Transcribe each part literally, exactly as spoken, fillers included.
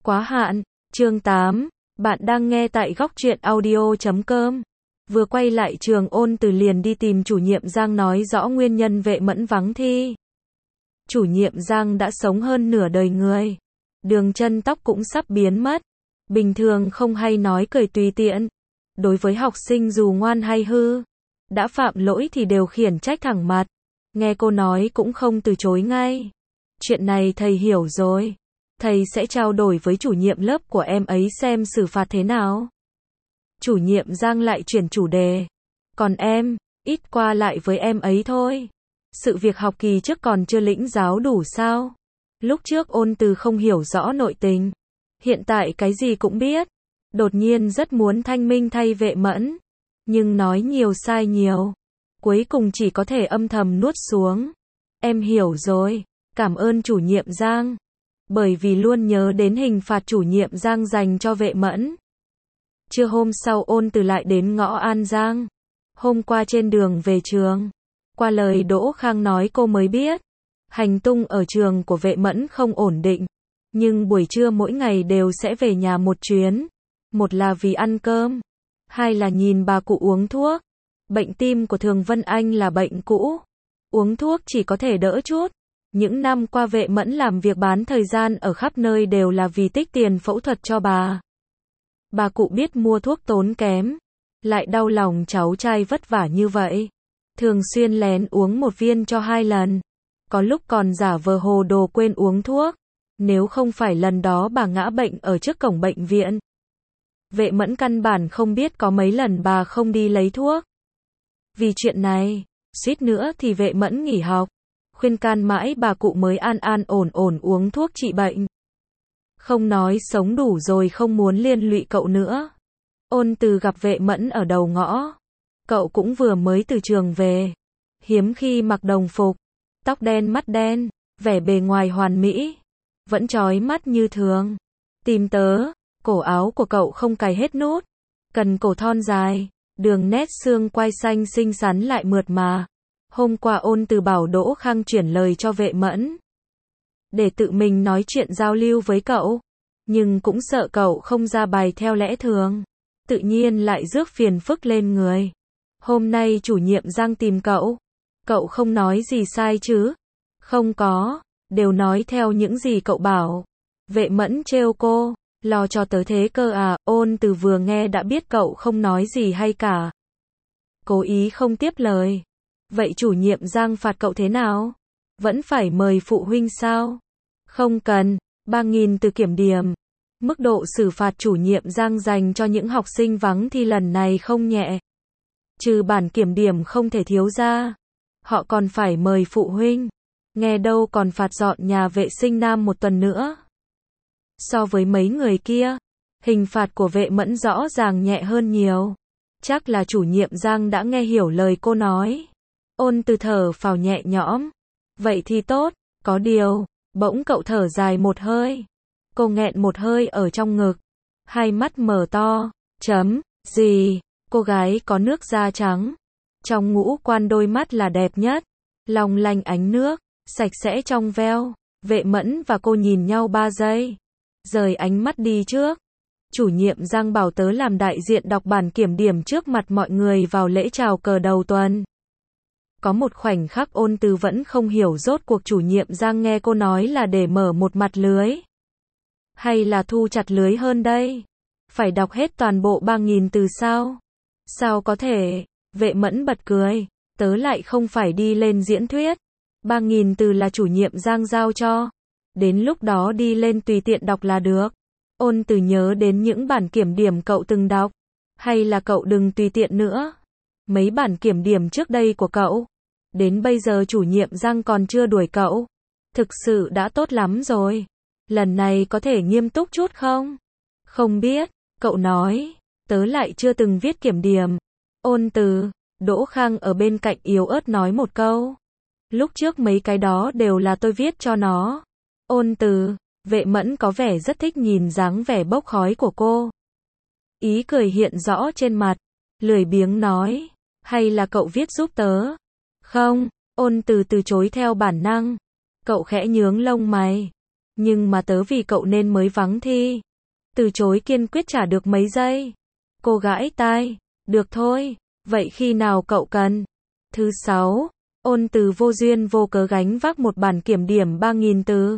Quá hạn, chương tám, bạn đang nghe tại góc truyện audio chấm com. Vừa quay lại trường, Ôn Từ liền đi tìm chủ nhiệm Giang nói rõ nguyên nhân Vệ Mẫn vắng thi. Chủ nhiệm Giang đã sống hơn nửa đời người, đường chân tóc cũng sắp biến mất, bình thường không hay nói cười tùy tiện. Đối với học sinh dù ngoan hay hư, đã phạm lỗi thì đều khiển trách thẳng mặt, nghe cô nói cũng không từ chối ngay. Chuyện này thầy hiểu rồi, thầy sẽ trao đổi với chủ nhiệm lớp của em ấy xem xử phạt thế nào. Chủ nhiệm Giang lại chuyển chủ đề, còn em, ít qua lại với em ấy thôi. Sự việc học kỳ trước còn chưa lĩnh giáo đủ sao? Lúc trước Ôn Từ không hiểu rõ nội tình, hiện tại cái gì cũng biết, đột nhiên rất muốn thanh minh thay Vệ Mẫn, nhưng nói nhiều sai nhiều, cuối cùng chỉ có thể âm thầm nuốt xuống. Em hiểu rồi, cảm ơn chủ nhiệm Giang. Bởi vì luôn nhớ đến hình phạt chủ nhiệm Giang dành cho Vệ Mẫn. Trưa hôm sau, Ôn Từ lại đến ngõ An Giang. Hôm qua trên đường về trường, qua lời Đỗ Khang nói cô mới biết, hành tung ở trường của Vệ Mẫn không ổn định, nhưng buổi trưa mỗi ngày đều sẽ về nhà một chuyến, một là vì ăn cơm, hai là nhìn bà cụ uống thuốc. Bệnh tim của Thường Vân Anh là bệnh cũ, uống thuốc chỉ có thể đỡ chút. Những năm qua Vệ Mẫn làm việc bán thời gian ở khắp nơi đều là vì tích tiền phẫu thuật cho bà. Bà cụ biết mua thuốc tốn kém, lại đau lòng cháu trai vất vả như vậy, thường xuyên lén uống một viên cho hai lần, có lúc còn giả vờ hồ đồ quên uống thuốc. Nếu không phải lần đó bà ngã bệnh ở trước cổng bệnh viện, Vệ Mẫn căn bản không biết có mấy lần bà không đi lấy thuốc. Vì chuyện này, suýt nữa thì Vệ Mẫn nghỉ học, khuyên can mãi bà cụ mới an an ổn ổn uống thuốc trị bệnh. Không nói sống đủ rồi không muốn liên lụy cậu nữa. Ôn Từ gặp Vệ Mẫn ở đầu ngõ. Cậu cũng vừa mới từ trường về, hiếm khi mặc đồng phục, tóc đen mắt đen, vẻ bề ngoài hoàn mỹ, vẫn chói mắt như thường. Tìm tớ, cổ áo của cậu không cài hết nút, cần cổ thon dài, đường nét xương quai xanh xinh xắn lại mượt mà. Hôm qua Ôn Từ bảo Đỗ Khang chuyển lời cho Vệ Mẫn, để tự mình nói chuyện giao lưu với cậu, nhưng cũng sợ cậu không ra bài theo lẽ thường, tự nhiên lại rước phiền phức lên người. Hôm nay chủ nhiệm Giang tìm cậu, cậu không nói gì sai chứ? Không có, đều nói theo những gì cậu bảo. Vệ Mẫn trêu cô, lo cho tớ thế cơ à? Ôn Từ vừa nghe đã biết cậu không nói gì hay cả, cố ý không tiếp lời. Vậy chủ nhiệm Giang phạt cậu thế nào? Vẫn phải mời phụ huynh sao? Không cần, ba nghìn từ kiểm điểm. Mức độ xử phạt chủ nhiệm Giang dành cho những học sinh vắng thi lần này không nhẹ. Trừ bản kiểm điểm không thể thiếu ra, họ còn phải mời phụ huynh. Nghe đâu còn phạt dọn nhà vệ sinh nam một tuần nữa. So với mấy người kia, hình phạt của Vệ Mẫn rõ ràng nhẹ hơn nhiều. Chắc là chủ nhiệm Giang đã nghe hiểu lời cô nói. Ôn Từ thở phào nhẹ nhõm. Vậy thì tốt, có điều, bỗng cậu thở dài một hơi. Cô nghẹn một hơi ở trong ngực, hai mắt mở to. Chấm, gì? Cô gái có nước da trắng, trong ngũ quan đôi mắt là đẹp nhất, long lanh ánh nước, sạch sẽ trong veo. Vệ Mẫn và cô nhìn nhau ba giây, rời ánh mắt đi trước. Chủ nhiệm Giang bảo tớ làm đại diện đọc bản kiểm điểm trước mặt mọi người vào lễ chào cờ đầu tuần. Có một khoảnh khắc Ôn Từ vẫn không hiểu rốt cuộc chủ nhiệm Giang nghe cô nói là để mở một mặt lưới, hay là thu chặt lưới hơn đây? Phải đọc hết toàn bộ ba nghìn từ sao? Sao có thể? Vệ Mẫn bật cười, tớ lại không phải đi lên diễn thuyết. ba nghìn từ là chủ nhiệm Giang giao cho, đến lúc đó đi lên tùy tiện đọc là được. Ôn Từ nhớ đến những bản kiểm điểm cậu từng đọc, hay là cậu đừng tùy tiện nữa. Mấy bản kiểm điểm trước đây của cậu, đến bây giờ chủ nhiệm Giang còn chưa đuổi cậu, thực sự đã tốt lắm rồi. Lần này có thể nghiêm túc chút không? Không biết, cậu nói, tớ lại chưa từng viết kiểm điểm. Ôn Từ, Đỗ Khang ở bên cạnh yếu ớt nói một câu. Lúc trước mấy cái đó đều là tôi viết cho nó. Ôn Từ, Vệ Mẫn có vẻ rất thích nhìn dáng vẻ bốc khói của cô. Ý cười hiện rõ trên mặt, lười biếng nói, hay là cậu viết giúp tớ? Không, Ôn Từ từ chối theo bản năng. Cậu khẽ nhướng lông mày. Nhưng mà tớ vì cậu nên mới vắng thi. Từ chối kiên quyết chả được mấy giây. Cô gãi tai. Được thôi. Vậy khi nào cậu cần? Thứ sáu. Ôn Từ vô duyên vô cớ gánh vác một bản kiểm điểm ba nghìn từ.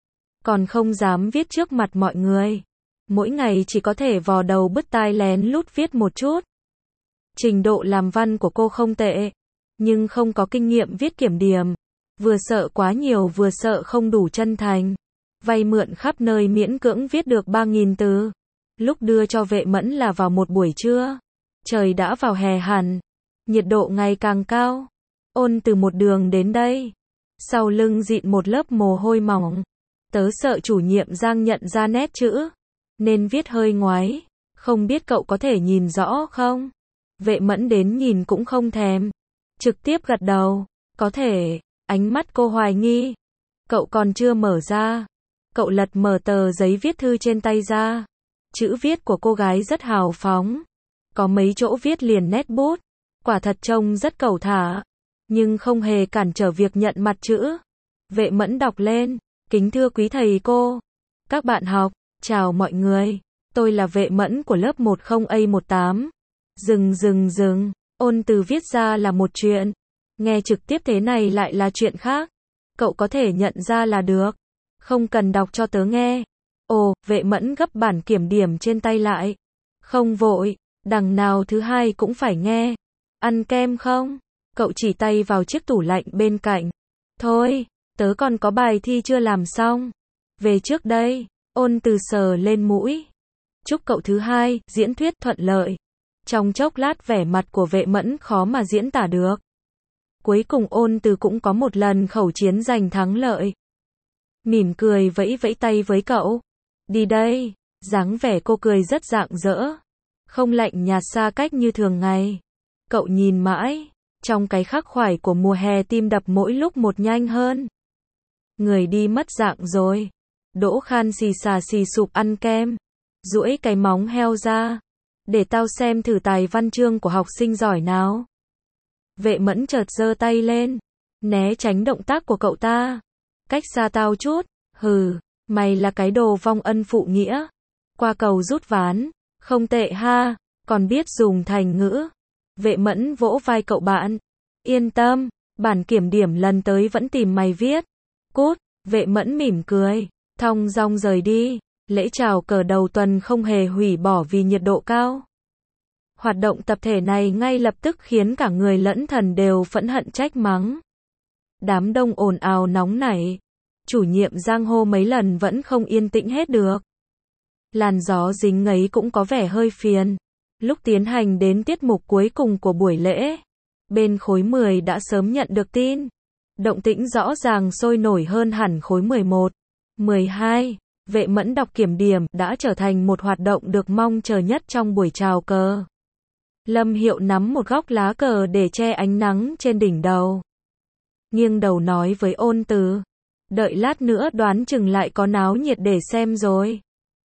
Còn không dám viết trước mặt mọi người. Mỗi ngày chỉ có thể vò đầu bứt tai lén lút viết một chút. Trình độ làm văn của cô không tệ. Nhưng không có kinh nghiệm viết kiểm điểm. Vừa sợ quá nhiều vừa sợ không đủ chân thành. Vay mượn khắp nơi miễn cưỡng viết được ba nghìn từ. Lúc đưa cho Vệ Mẫn là vào một buổi trưa. Trời đã vào hè hẳn. Nhiệt độ ngày càng cao. Ôn Từ một đường đến đây. Sau lưng dịn một lớp mồ hôi mỏng. Tớ sợ chủ nhiệm Giang nhận ra nét chữ. Nên viết hơi ngoáy. Không biết cậu có thể nhìn rõ không? Vệ Mẫn đến nhìn cũng không thèm. Trực tiếp gật đầu. Có thể. Ánh mắt cô hoài nghi. Cậu còn chưa mở ra. Cậu lật mở tờ giấy viết thư trên tay ra. Chữ viết của cô gái rất hào phóng. Có mấy chỗ viết liền nét bút. Quả thật trông rất cẩu thả. Nhưng không hề cản trở việc nhận mặt chữ. Vệ Mẫn đọc lên. Kính thưa quý thầy cô. Các bạn học. Chào mọi người. Tôi là Vệ Mẫn của lớp một không A một tám. Dừng dừng dừng. Ôn Từ viết ra là một chuyện. Nghe trực tiếp thế này lại là chuyện khác. Cậu có thể nhận ra là được. Không cần đọc cho tớ nghe. Ồ, Vệ Mẫn gấp bản kiểm điểm trên tay lại. Không vội. Đằng nào thứ hai cũng phải nghe. Ăn kem không? Cậu chỉ tay vào chiếc tủ lạnh bên cạnh. Thôi, tớ còn có bài thi chưa làm xong. Về trước đây. Ôn Từ sờ lên mũi. Chúc cậu thứ hai, diễn thuyết thuận lợi. Trong chốc lát vẻ mặt của Vệ Mẫn khó mà diễn tả được. Cuối cùng Ôn Từ cũng có một lần khẩu chiến giành thắng lợi. Mỉm cười vẫy vẫy tay với cậu. Đi đây. Dáng vẻ cô cười rất rạng rỡ. Không lạnh nhạt xa cách như thường ngày. Cậu nhìn mãi. Trong cái khắc khoải của mùa hè tim đập mỗi lúc một nhanh hơn. Người đi mất dạng rồi. Đỗ Khan xì xà xì sụp ăn kem. Duỗi cái móng heo ra. Để tao xem thử tài văn chương của học sinh giỏi nào. Vệ Mẫn chợt giơ tay lên. Né tránh động tác của cậu ta. Cách xa tao chút. Hừ, mày là cái đồ vong ân phụ nghĩa. Qua cầu rút ván. Không tệ ha, còn biết dùng thành ngữ. Vệ Mẫn vỗ vai cậu bạn. Yên tâm, bản kiểm điểm lần tới vẫn tìm mày viết. Cút, Vệ Mẫn mỉm cười. Thong dong rời đi. Lễ chào cờ đầu tuần không hề hủy bỏ vì nhiệt độ cao. Hoạt động tập thể này ngay lập tức khiến cả người lẫn thần đều phẫn hận trách mắng. Đám đông ồn ào nóng nảy. Chủ nhiệm Giang hô mấy lần vẫn không yên tĩnh hết được. Làn gió dính ngấy cũng có vẻ hơi phiền. Lúc tiến hành đến tiết mục cuối cùng của buổi lễ, bên khối mười đã sớm nhận được tin. Động tĩnh rõ ràng sôi nổi hơn hẳn khối mười một, mười hai. Vệ Mẫn đọc kiểm điểm đã trở thành một hoạt động được mong chờ nhất trong buổi chào cờ. Lâm Hiệu nắm một góc lá cờ để che ánh nắng trên đỉnh đầu. Nghiêng đầu nói với Ôn Từ. Đợi lát nữa đoán chừng lại có náo nhiệt để xem rồi.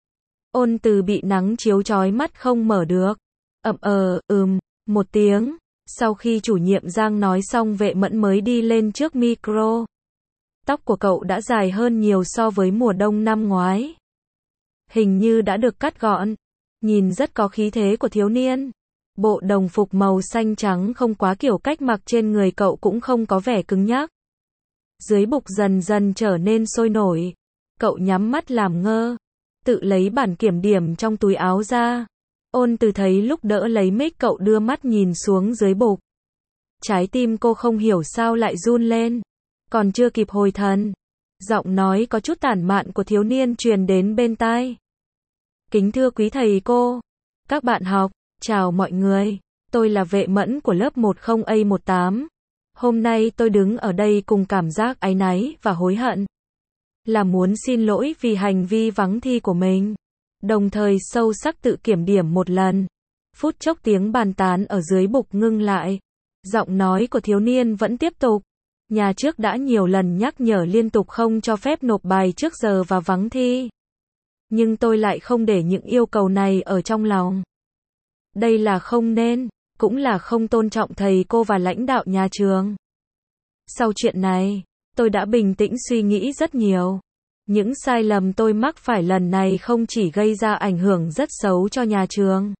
Ôn Từ bị nắng chiếu chói mắt không mở được. Ậm ờ, ừm, một tiếng. Sau khi chủ nhiệm Giang nói xong Vệ Mẫn mới đi lên trước micro. Tóc của cậu đã dài hơn nhiều so với mùa đông năm ngoái. Hình như đã được cắt gọn. Nhìn rất có khí thế của thiếu niên. Bộ đồng phục màu xanh trắng không quá kiểu cách mặc trên người cậu cũng không có vẻ cứng nhắc. Dưới bục dần dần trở nên sôi nổi. Cậu nhắm mắt làm ngơ. Tự lấy bản kiểm điểm trong túi áo ra. Ôn Từ thấy lúc đỡ lấy mic cậu đưa mắt nhìn xuống dưới bục. Trái tim cô không hiểu sao lại run lên. Còn chưa kịp hồi thần. Giọng nói có chút tản mạn của thiếu niên truyền đến bên tai. Kính thưa quý thầy cô. Các bạn học. Chào mọi người. Tôi là Vệ Mẫn của lớp một không A một tám. Hôm nay tôi đứng ở đây cùng cảm giác áy náy và hối hận. Là muốn xin lỗi vì hành vi vắng thi của mình. Đồng thời sâu sắc tự kiểm điểm một lần. Phút chốc tiếng bàn tán ở dưới bục ngưng lại. Giọng nói của thiếu niên vẫn tiếp tục. Nhà trước đã nhiều lần nhắc nhở liên tục không cho phép nộp bài trước giờ và vắng thi. Nhưng tôi lại không để những yêu cầu này ở trong lòng. Đây là không nên, cũng là không tôn trọng thầy cô và lãnh đạo nhà trường. Sau chuyện này, tôi đã bình tĩnh suy nghĩ rất nhiều. Những sai lầm tôi mắc phải lần này không chỉ gây ra ảnh hưởng rất xấu cho nhà trường,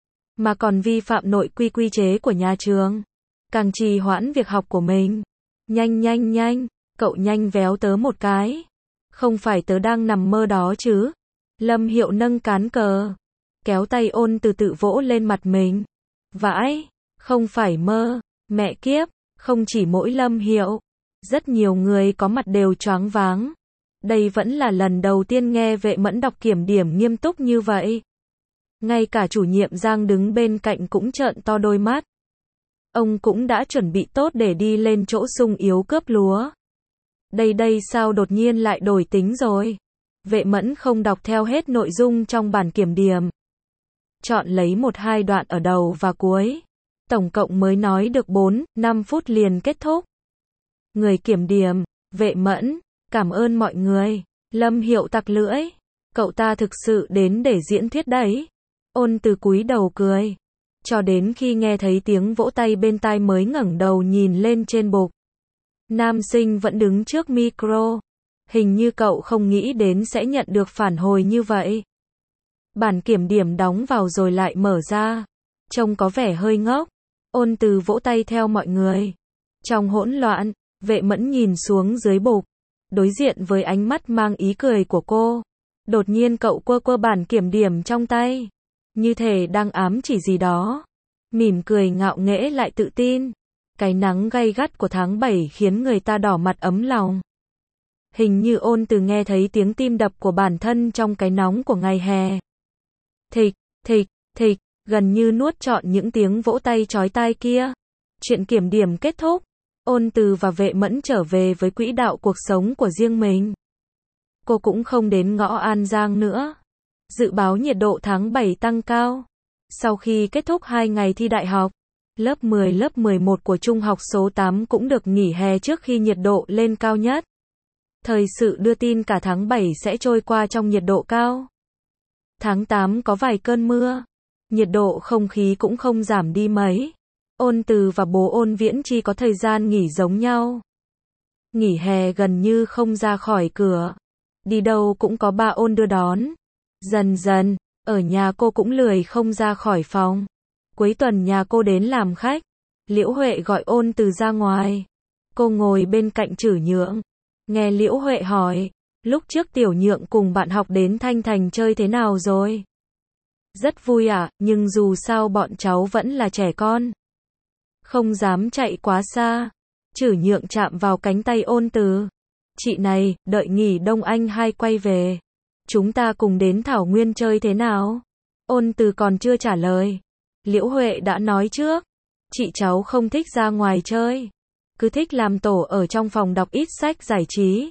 mà còn vi phạm nội quy quy chế của nhà trường, càng trì hoãn việc học của mình. Nhanh nhanh nhanh, cậu nhanh véo tớ một cái. Không phải tớ đang nằm mơ đó chứ. Lâm Hiệu nâng cán cờ, kéo tay Ôn Từ tự vỗ lên mặt mình. Vãi, không phải mơ, mẹ kiếp, không chỉ mỗi Lâm Hiệu, rất nhiều người có mặt đều choáng váng. Đây vẫn là lần đầu tiên nghe Vệ Mẫn đọc kiểm điểm nghiêm túc như vậy. Ngay cả chủ nhiệm Giang đứng bên cạnh cũng trợn to đôi mắt. Ông cũng đã chuẩn bị tốt để đi lên chỗ sung yếu cướp lúa. Đây đây sao đột nhiên lại đổi tính rồi? Vệ Mẫn không đọc theo hết nội dung trong bản kiểm điểm. Chọn lấy một hai đoạn ở đầu và cuối. Tổng cộng mới nói được bốn, năm phút liền kết thúc. Người kiểm điểm, Vệ Mẫn, cảm ơn mọi người. Lâm Hiệu tặc lưỡi. Cậu ta thực sự đến để diễn thuyết đấy. Ôn Từ cúi đầu cười. Cho đến khi nghe thấy tiếng vỗ tay bên tai mới ngẩng đầu nhìn lên trên bục. Nam sinh vẫn đứng trước micro. Hình như cậu không nghĩ đến sẽ nhận được phản hồi như vậy. Bản kiểm điểm đóng vào rồi lại mở ra. Trông có vẻ hơi ngốc. Ôn Từ vỗ tay theo mọi người. Trong hỗn loạn, Vệ Mẫn nhìn xuống dưới bục. Đối diện với ánh mắt mang ý cười của cô. Đột nhiên cậu quơ quơ bản kiểm điểm trong tay. Như thể đang ám chỉ gì đó. Mỉm cười ngạo nghễ lại tự tin. Cái nắng gay gắt của tháng bảy khiến người ta đỏ mặt ấm lòng. Hình như Ôn Từ nghe thấy tiếng tim đập của bản thân trong cái nóng của ngày hè. Thịch, thịch, thịch, gần như nuốt trọn những tiếng vỗ tay chói tai kia. Chuyện kiểm điểm kết thúc. Ôn Từ và Vệ Mẫn trở về với quỹ đạo cuộc sống của riêng mình. Cô cũng không đến ngõ An Giang nữa. Dự báo nhiệt độ tháng bảy tăng cao. Sau khi kết thúc hai ngày thi đại học, lớp mười lớp mười một của trung học số tám cũng được nghỉ hè trước khi nhiệt độ lên cao nhất. Thời sự đưa tin cả tháng bảy sẽ trôi qua trong nhiệt độ cao. Tháng tám có vài cơn mưa. Nhiệt độ không khí cũng không giảm đi mấy. Ôn Từ và bố Ôn Viễn Chi có thời gian nghỉ giống nhau. Nghỉ hè gần như không ra khỏi cửa. Đi đâu cũng có ba Ôn đưa đón. Dần dần, ở nhà cô cũng lười không ra khỏi phòng. Cuối tuần nhà cô đến làm khách. Liễu Huệ gọi Ôn Từ ra ngoài. Cô ngồi bên cạnh Trử Nhượng. Nghe Liễu Huệ hỏi, lúc trước Tiểu Nhượng cùng bạn học đến Thanh Thành chơi thế nào rồi? Rất vui ạ, à, nhưng dù sao bọn cháu vẫn là trẻ con. Không dám chạy quá xa. Trử Nhượng chạm vào cánh tay Ôn Từ. Chị này, đợi nghỉ đông anh hai quay về. Chúng ta cùng đến Thảo Nguyên chơi thế nào? Ôn Từ còn chưa trả lời. Liễu Huệ đã nói trước. Chị cháu không thích ra ngoài chơi. Cứ thích làm tổ ở trong phòng đọc ít sách giải trí.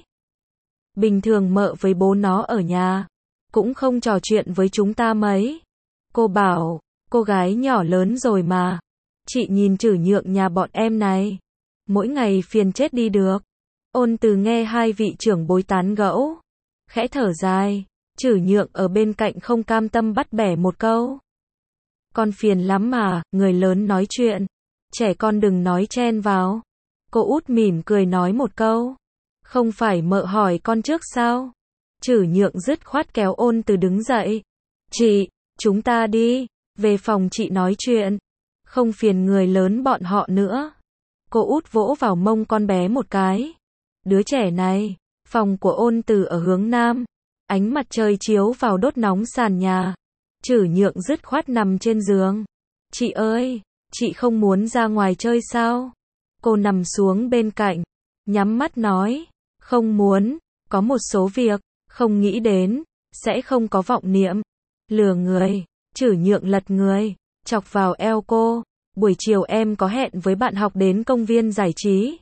Bình thường mợ với bố nó ở nhà. Cũng không trò chuyện với chúng ta mấy. Cô bảo, cô gái nhỏ lớn rồi mà. Chị nhìn Trử Nhượng nhà bọn em này. Mỗi ngày phiền chết đi được. Ôn Từ nghe hai vị trưởng bối tán gẫu. Khẽ thở dài. Trử Nhượng ở bên cạnh không cam tâm bắt bẻ một câu. Con phiền lắm mà, người lớn nói chuyện. Trẻ con đừng nói chen vào. Cô út mỉm cười nói một câu. Không phải mợ hỏi con trước sao? Trử Nhượng dứt khoát kéo Ôn Từ đứng dậy. Chị, chúng ta đi. Về phòng chị nói chuyện. Không phiền người lớn bọn họ nữa. Cô út vỗ vào mông con bé một cái. Đứa trẻ này. Phòng của Ôn Từ ở hướng nam. Ánh mặt trời chiếu vào đốt nóng sàn nhà. Trử Nhượng dứt khoát nằm trên giường. Chị ơi, chị không muốn ra ngoài chơi sao? Cô nằm xuống bên cạnh. Nhắm mắt nói. Không muốn. Có một số việc. Không nghĩ đến. Sẽ không có vọng niệm. Lừa người. Trử Nhượng lật người. Chọc vào eo cô. Buổi chiều em có hẹn với bạn học đến công viên giải trí.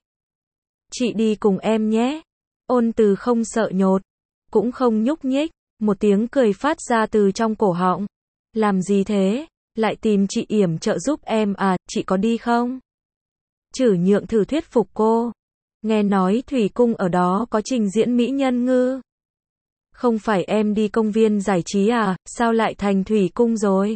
Chị đi cùng em nhé. Ôn Từ không sợ nhột. Cũng không nhúc nhích. Một tiếng cười phát ra từ trong cổ họng. Làm gì thế? Lại tìm chị yểm trợ giúp em à, chị có đi không? Trử Nhượng thử thuyết phục cô. Nghe nói Thủy Cung ở đó có trình diễn mỹ nhân ngư. Không phải em đi công viên giải trí à, sao lại thành Thủy Cung rồi?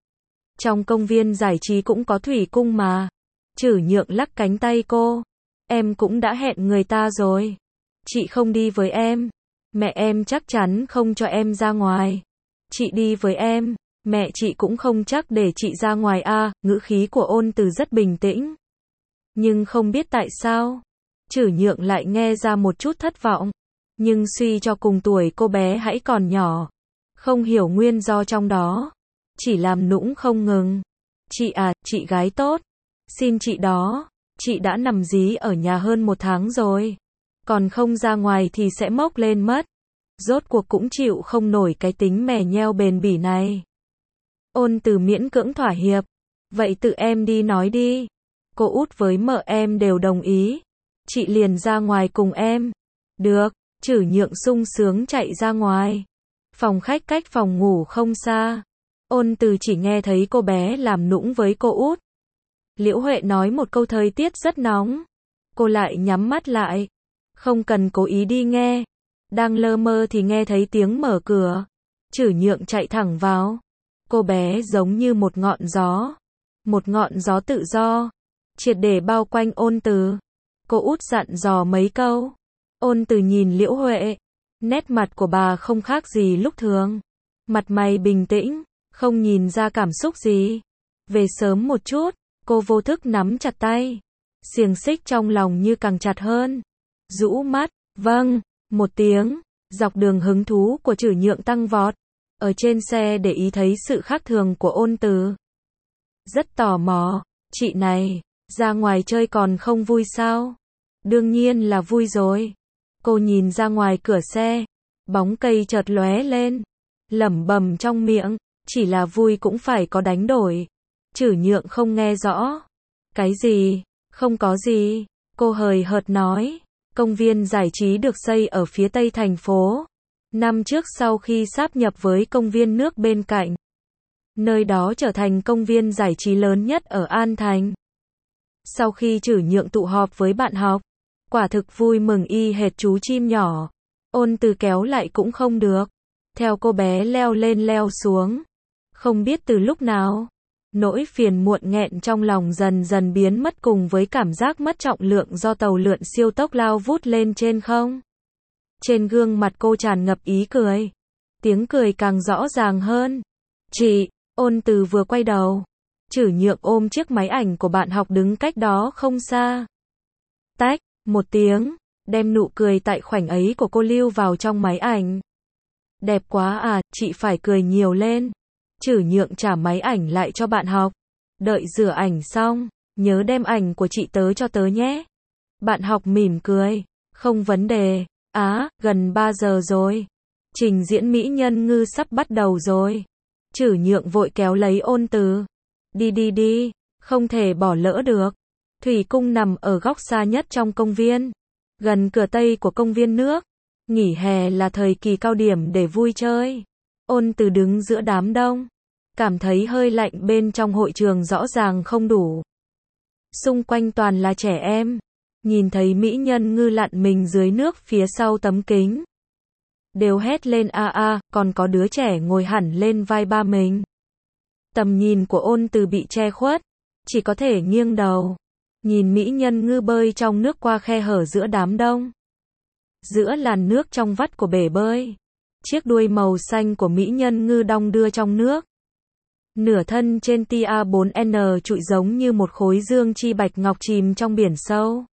Trong công viên giải trí cũng có Thủy Cung mà. Trử Nhượng lắc cánh tay cô. Em cũng đã hẹn người ta rồi. Chị không đi với em. Mẹ em chắc chắn không cho em ra ngoài. Chị đi với em. Mẹ chị cũng không chắc để chị ra ngoài a. Ngữ khí của Ôn Từ rất bình tĩnh. Nhưng không biết tại sao, Trử Nhượng lại nghe ra một chút thất vọng. Nhưng suy cho cùng tuổi cô bé hãy còn nhỏ, không hiểu nguyên do trong đó, chỉ làm nũng không ngừng. Chị à, chị gái tốt, xin chị đó, chị đã nằm dí ở nhà hơn một tháng rồi, còn không ra ngoài thì sẽ mốc lên mất. Rốt cuộc cũng chịu không nổi cái tính mè nheo bền bỉ này. Ôn Từ miễn cưỡng thỏa hiệp. Vậy tự em đi nói đi. Cô út với mợ em đều đồng ý. Chị liền ra ngoài cùng em. Được, Trử Nhượng sung sướng chạy ra ngoài. Phòng khách cách phòng ngủ không xa. Ôn Từ chỉ nghe thấy cô bé làm nũng với cô út. Liễu Huệ nói một câu thời tiết rất nóng. Cô lại nhắm mắt lại. Không cần cố ý đi nghe. Đang lơ mơ thì nghe thấy tiếng mở cửa. Trử Nhượng chạy thẳng vào. Cô bé giống như một ngọn gió. Một ngọn gió tự do. Triệt để bao quanh Ôn Từ. Cô út dặn dò mấy câu. Ôn Từ nhìn Liễu Huệ. Nét mặt của bà không khác gì lúc thường. Mặt mày bình tĩnh, không nhìn ra cảm xúc gì. Về sớm một chút, cô vô thức nắm chặt tay. Xiềng xích trong lòng như càng chặt hơn. Rũ mắt, vâng, một tiếng. Dọc đường hứng thú của Trử Nhượng tăng vọt. Ở trên xe để ý thấy sự khác thường của Ôn Từ. Rất tò mò, chị này, ra ngoài chơi còn không vui sao? Đương nhiên là vui rồi. Cô nhìn ra ngoài cửa xe, bóng cây chợt lóe lên, lẩm bẩm trong miệng, chỉ là vui cũng phải có đánh đổi. Trử Nhượng không nghe rõ. Cái gì? Không có gì. Cô hời hợt nói. Công viên giải trí được xây ở phía tây thành phố. Năm trước sau khi sáp nhập với công viên nước bên cạnh. Nơi đó trở thành công viên giải trí lớn nhất ở An Thành. Sau khi Trử Nhượng tụ họp với bạn học, quả thực vui mừng y hệt chú chim nhỏ. Ôn Từ kéo lại cũng không được. Theo cô bé leo lên leo xuống. Không biết từ lúc nào, nỗi phiền muộn nghẹn trong lòng dần dần biến mất cùng với cảm giác mất trọng lượng do tàu lượn siêu tốc lao vút lên trên không. Trên gương mặt cô tràn ngập ý cười. Tiếng cười càng rõ ràng hơn. Chị, Ôn Từ vừa quay đầu. Trử Nhượng ôm chiếc máy ảnh của bạn học đứng cách đó không xa. Tách, một tiếng, đem nụ cười tại khoảnh ấy của cô lưu vào trong máy ảnh. Đẹp quá à, chị phải cười nhiều lên. Trử Nhượng trả máy ảnh lại cho bạn học. Đợi rửa ảnh xong, nhớ đem ảnh của chị tớ cho tớ nhé. Bạn học mỉm cười. Không vấn đề. Á, gần ba giờ rồi. Trình diễn mỹ nhân ngư sắp bắt đầu rồi. Trử Nhượng vội kéo lấy Ôn Từ. Đi đi đi, không thể bỏ lỡ được. Thủy cung nằm ở góc xa nhất trong công viên. Gần cửa tây của công viên nước. Nghỉ hè là thời kỳ cao điểm để vui chơi. Ôn Từ đứng giữa đám đông. Cảm thấy hơi lạnh bên trong hội trường rõ ràng không đủ. Xung quanh toàn là trẻ em. Nhìn thấy mỹ nhân ngư lặn mình dưới nước phía sau tấm kính. Đều hét lên a a, còn có đứa trẻ ngồi hẳn lên vai ba mình. Tầm nhìn của Ôn Từ bị che khuất. Chỉ có thể nghiêng đầu. Nhìn mỹ nhân ngư bơi trong nước qua khe hở giữa đám đông. Giữa làn nước trong vắt của bể bơi. Chiếc đuôi màu xanh của mỹ nhân ngư đong đưa trong nước. Nửa thân trên tia bốn N trụi giống như một khối dương chi bạch ngọc chìm trong biển sâu.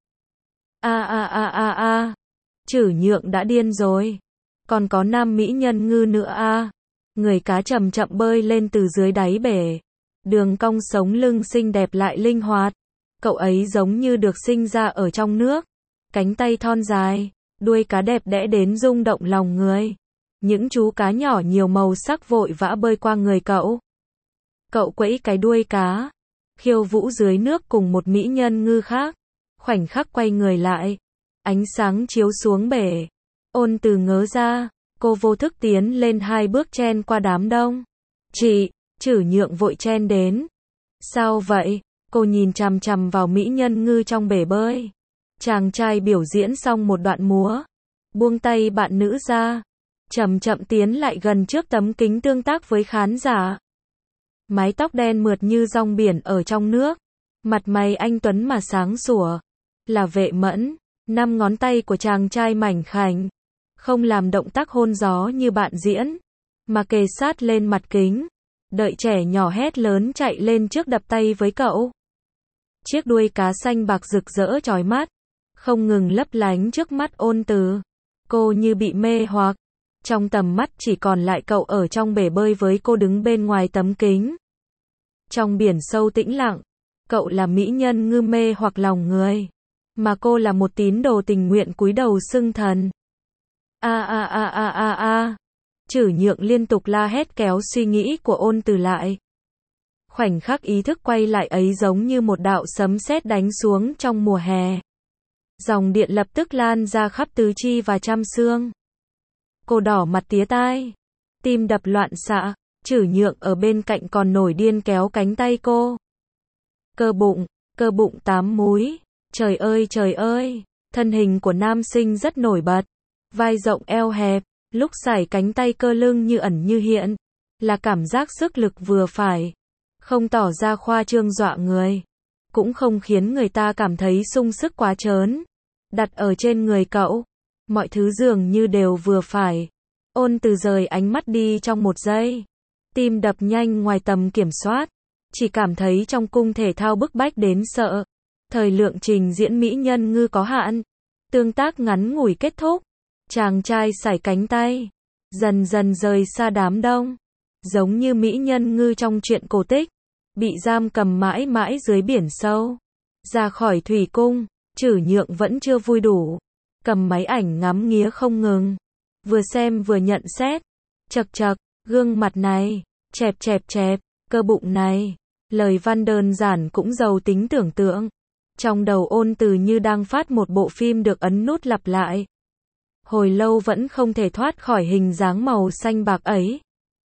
A a a a a. Trử Nhượng đã điên rồi. Còn có nam mỹ nhân ngư nữa a. À. Người cá chậm chậm bơi lên từ dưới đáy bể. Đường cong sống lưng xinh đẹp lại linh hoạt. Cậu ấy giống như được sinh ra ở trong nước. Cánh tay thon dài, đuôi cá đẹp đẽ đến rung động lòng người. Những chú cá nhỏ nhiều màu sắc vội vã bơi qua người cậu. Cậu quẫy cái đuôi cá, khiêu vũ dưới nước cùng một mỹ nhân ngư khác. Khoảnh khắc quay người lại, ánh sáng chiếu xuống bể. Ôn Từ ngớ ra, cô vô thức tiến lên hai bước chen qua đám đông. Chị, Trử Nhượng vội chen đến. Sao vậy? Cô nhìn chằm chằm vào mỹ nhân ngư trong bể bơi. Chàng trai biểu diễn xong một đoạn múa. Buông tay bạn nữ ra. Chậm chậm tiến lại gần trước tấm kính tương tác với khán giả. Mái tóc đen mượt như rong biển ở trong nước. Mặt mày anh tuấn mà sáng sủa. Là Vệ Mẫn. Năm ngón tay của chàng trai mảnh khảnh. Không làm động tác hôn gió như bạn diễn, mà kề sát lên mặt kính, đợi trẻ nhỏ hét lớn chạy lên trước đập tay với cậu. Chiếc đuôi cá xanh bạc rực rỡ chói mắt, không ngừng lấp lánh trước mắt Ôn Từ. Cô như bị mê hoặc, trong tầm mắt chỉ còn lại cậu ở trong bể bơi với cô đứng bên ngoài tấm kính. Trong biển sâu tĩnh lặng, cậu là mỹ nhân ngư mê hoặc lòng người, mà cô là một tín đồ tình nguyện cúi đầu xưng thần. A a a a a a. Chử Nhượng liên tục la hét kéo suy nghĩ của Ôn Từ lại. Khoảnh khắc ý thức quay lại ấy giống như một đạo sấm sét đánh xuống trong mùa hè. Dòng điện lập tức lan ra khắp tứ chi và trăm xương. Cô đỏ mặt tía tai, tim đập loạn xạ, Chử Nhượng ở bên cạnh còn nổi điên kéo cánh tay cô. Cơ bụng, cơ bụng tám múi, trời ơi trời ơi, thân hình của nam sinh rất nổi bật, vai rộng eo hẹp, lúc sải cánh tay cơ lưng như ẩn như hiện, là cảm giác sức lực vừa phải, không tỏ ra khoa trương dọa người, cũng không khiến người ta cảm thấy sung sức quá trớn. Đặt ở trên người cậu, mọi thứ dường như đều vừa phải. Ôn Từ rời ánh mắt đi trong một giây, tim đập nhanh ngoài tầm kiểm soát, chỉ cảm thấy trong cung thể thao bức bách đến sợ. Thời lượng trình diễn mỹ nhân ngư có hạn, tương tác ngắn ngủi kết thúc, chàng trai sải cánh tay, dần dần rời xa đám đông, giống như mỹ nhân ngư trong truyện cổ tích, bị giam cầm mãi mãi dưới biển sâu. Ra khỏi thủy cung, Chử Nhượng vẫn chưa vui đủ, cầm máy ảnh ngắm nghía không ngừng, vừa xem vừa nhận xét, chật chật, gương mặt này, chẹp chẹp chẹp, cơ bụng này, lời văn đơn giản cũng giàu tính tưởng tượng. Trong đầu Ôn Từ như đang phát một bộ phim được ấn nút lặp lại. Hồi lâu vẫn không thể thoát khỏi hình dáng màu xanh bạc ấy.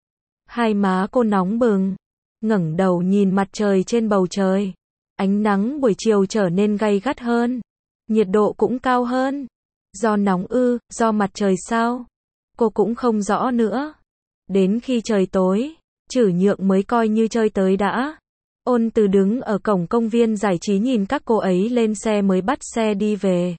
Hai má cô nóng bừng, ngẩng đầu nhìn mặt trời trên bầu trời. Ánh nắng buổi chiều trở nên gay gắt hơn, nhiệt độ cũng cao hơn. Do nóng ư, do mặt trời sao? Cô cũng không rõ nữa. Đến khi trời tối, Chử Nhượng mới coi như chơi tới đã. Ôn Từ đứng ở cổng công viên giải trí nhìn các cô ấy lên xe mới bắt xe đi về.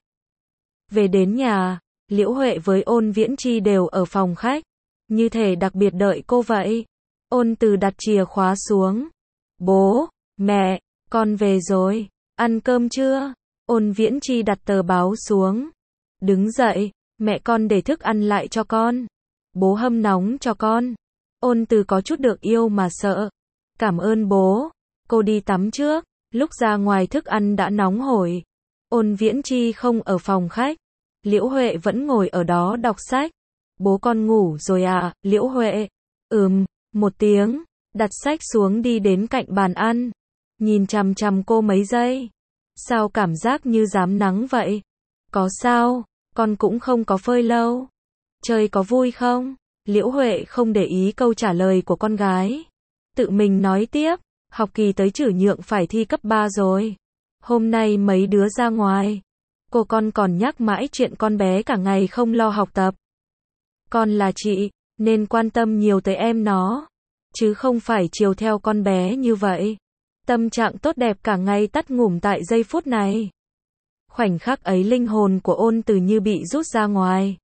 Về đến nhà, Liễu Huệ với Ôn Viễn Chi đều ở phòng khách, như thể đặc biệt đợi cô vậy. Ôn Từ đặt chìa khóa xuống. Bố, mẹ, con về rồi, ăn cơm chưa? Ôn Viễn Chi đặt tờ báo xuống. Đứng dậy, mẹ con để thức ăn lại cho con. Bố hâm nóng cho con. Ôn Từ có chút được yêu mà sợ. Cảm ơn bố. Cô đi tắm trước, lúc ra ngoài thức ăn đã nóng hổi. Ôn Viễn Chi không ở phòng khách. Liễu Huệ vẫn ngồi ở đó đọc sách. Bố con ngủ rồi à, Liễu Huệ? Ừm, một tiếng, đặt sách xuống đi đến cạnh bàn ăn. Nhìn chằm chằm cô mấy giây. Sao cảm giác như dám nắng vậy? Có sao, con cũng không có phơi lâu. Chơi có vui không? Liễu Huệ không để ý câu trả lời của con gái. Tự mình nói tiếp, học kỳ tới Chử Nhượng phải thi cấp ba rồi. Hôm nay mấy đứa ra ngoài. Cô con còn nhắc mãi chuyện con bé cả ngày không lo học tập. Con là chị, nên quan tâm nhiều tới em nó. Chứ không phải chiều theo con bé như vậy. Tâm trạng tốt đẹp cả ngày tắt ngủm tại giây phút này. Khoảnh khắc ấy linh hồn của Ôn Từ như bị rút ra ngoài.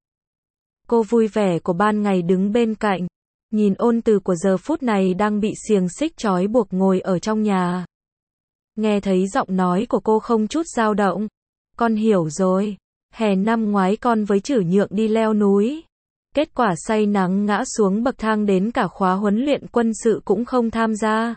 Cô vui vẻ của ban ngày đứng bên cạnh, nhìn Ôn Từ của giờ phút này đang bị xiềng xích trói buộc ngồi ở trong nhà. Nghe thấy giọng nói của cô không chút dao động. Con hiểu rồi, hè năm ngoái con với Chử Nhượng đi leo núi. Kết quả say nắng ngã xuống bậc thang đến cả khóa huấn luyện quân sự cũng không tham gia.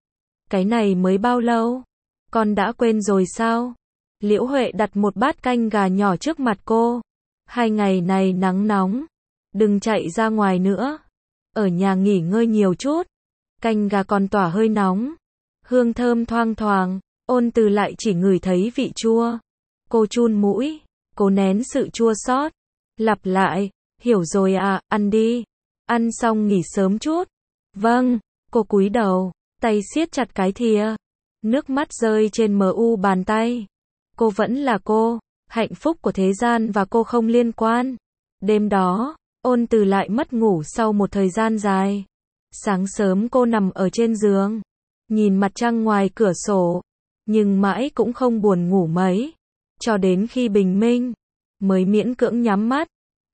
Cái này mới bao lâu? Con đã quên rồi sao? Liễu Huệ đặt một bát canh gà nhỏ trước mặt cô. Hai ngày này nắng nóng, đừng chạy ra ngoài nữa. Ở nhà nghỉ ngơi nhiều chút. Canh gà còn tỏa hơi nóng, hương thơm thoang thoảng. Ôn Từ lại chỉ ngửi thấy vị chua. Cô chun mũi, cố nén sự chua xót, lặp lại, hiểu rồi à, ăn đi. Ăn xong nghỉ sớm chút. Vâng, cô cúi đầu, tay siết chặt cái thìa. Nước mắt rơi trên mờ u bàn tay. Cô vẫn là cô, hạnh phúc của thế gian và cô không liên quan. Đêm đó, Ôn Từ lại mất ngủ sau một thời gian dài. Sáng sớm cô nằm ở trên giường, nhìn mặt trăng ngoài cửa sổ, nhưng mãi cũng không buồn ngủ mấy. Cho đến khi bình minh, mới miễn cưỡng nhắm mắt.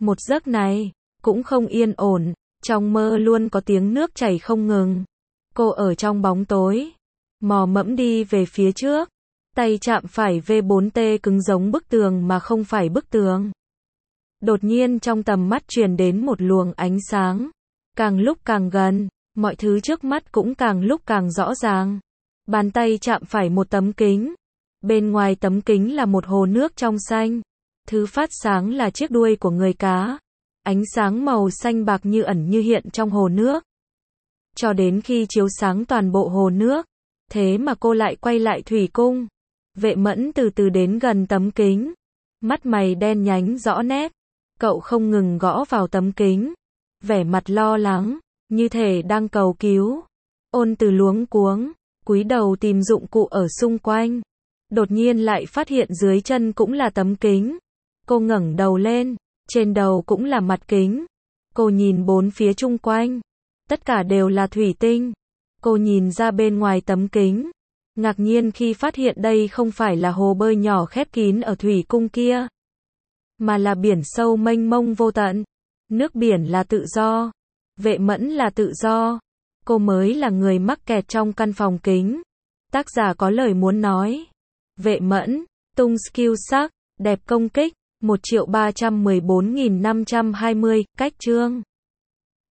Một giấc này, cũng không yên ổn, trong mơ luôn có tiếng nước chảy không ngừng. Cô ở trong bóng tối, mò mẫm đi về phía trước, tay chạm phải vê bốn T cứng giống bức tường mà không phải bức tường. Đột nhiên trong tầm mắt truyền đến một luồng ánh sáng, càng lúc càng gần, mọi thứ trước mắt cũng càng lúc càng rõ ràng. Bàn tay chạm phải một tấm kính, bên ngoài tấm kính là một hồ nước trong xanh, thứ phát sáng là chiếc đuôi của người cá, ánh sáng màu xanh bạc như ẩn như hiện trong hồ nước. Cho đến khi chiếu sáng toàn bộ hồ nước, thế mà cô lại quay lại thủy cung. Vệ Mẫn từ từ đến gần tấm kính, mắt mày đen nhánh rõ nét, cậu không ngừng gõ vào tấm kính, vẻ mặt lo lắng, như thể đang cầu cứu. Ôn Từ luống cuống, cúi đầu tìm dụng cụ ở xung quanh, đột nhiên lại phát hiện dưới chân cũng là tấm kính. Cô ngẩng đầu lên, trên đầu cũng là mặt kính. Cô nhìn bốn phía chung quanh, tất cả đều là thủy tinh. Cô nhìn ra bên ngoài tấm kính, ngạc nhiên khi phát hiện đây không phải là hồ bơi nhỏ khép kín ở thủy cung kia, mà là biển sâu mênh mông vô tận. Nước biển là tự do, Vệ Mẫn là tự do, cô mới là người mắc kẹt trong căn phòng kính. Tác giả có lời muốn nói. Vệ Mẫn, tung skill sắc, đẹp công kích, một triệu ba trăm mười bốn nghìn năm trăm hai mươi, cách chương.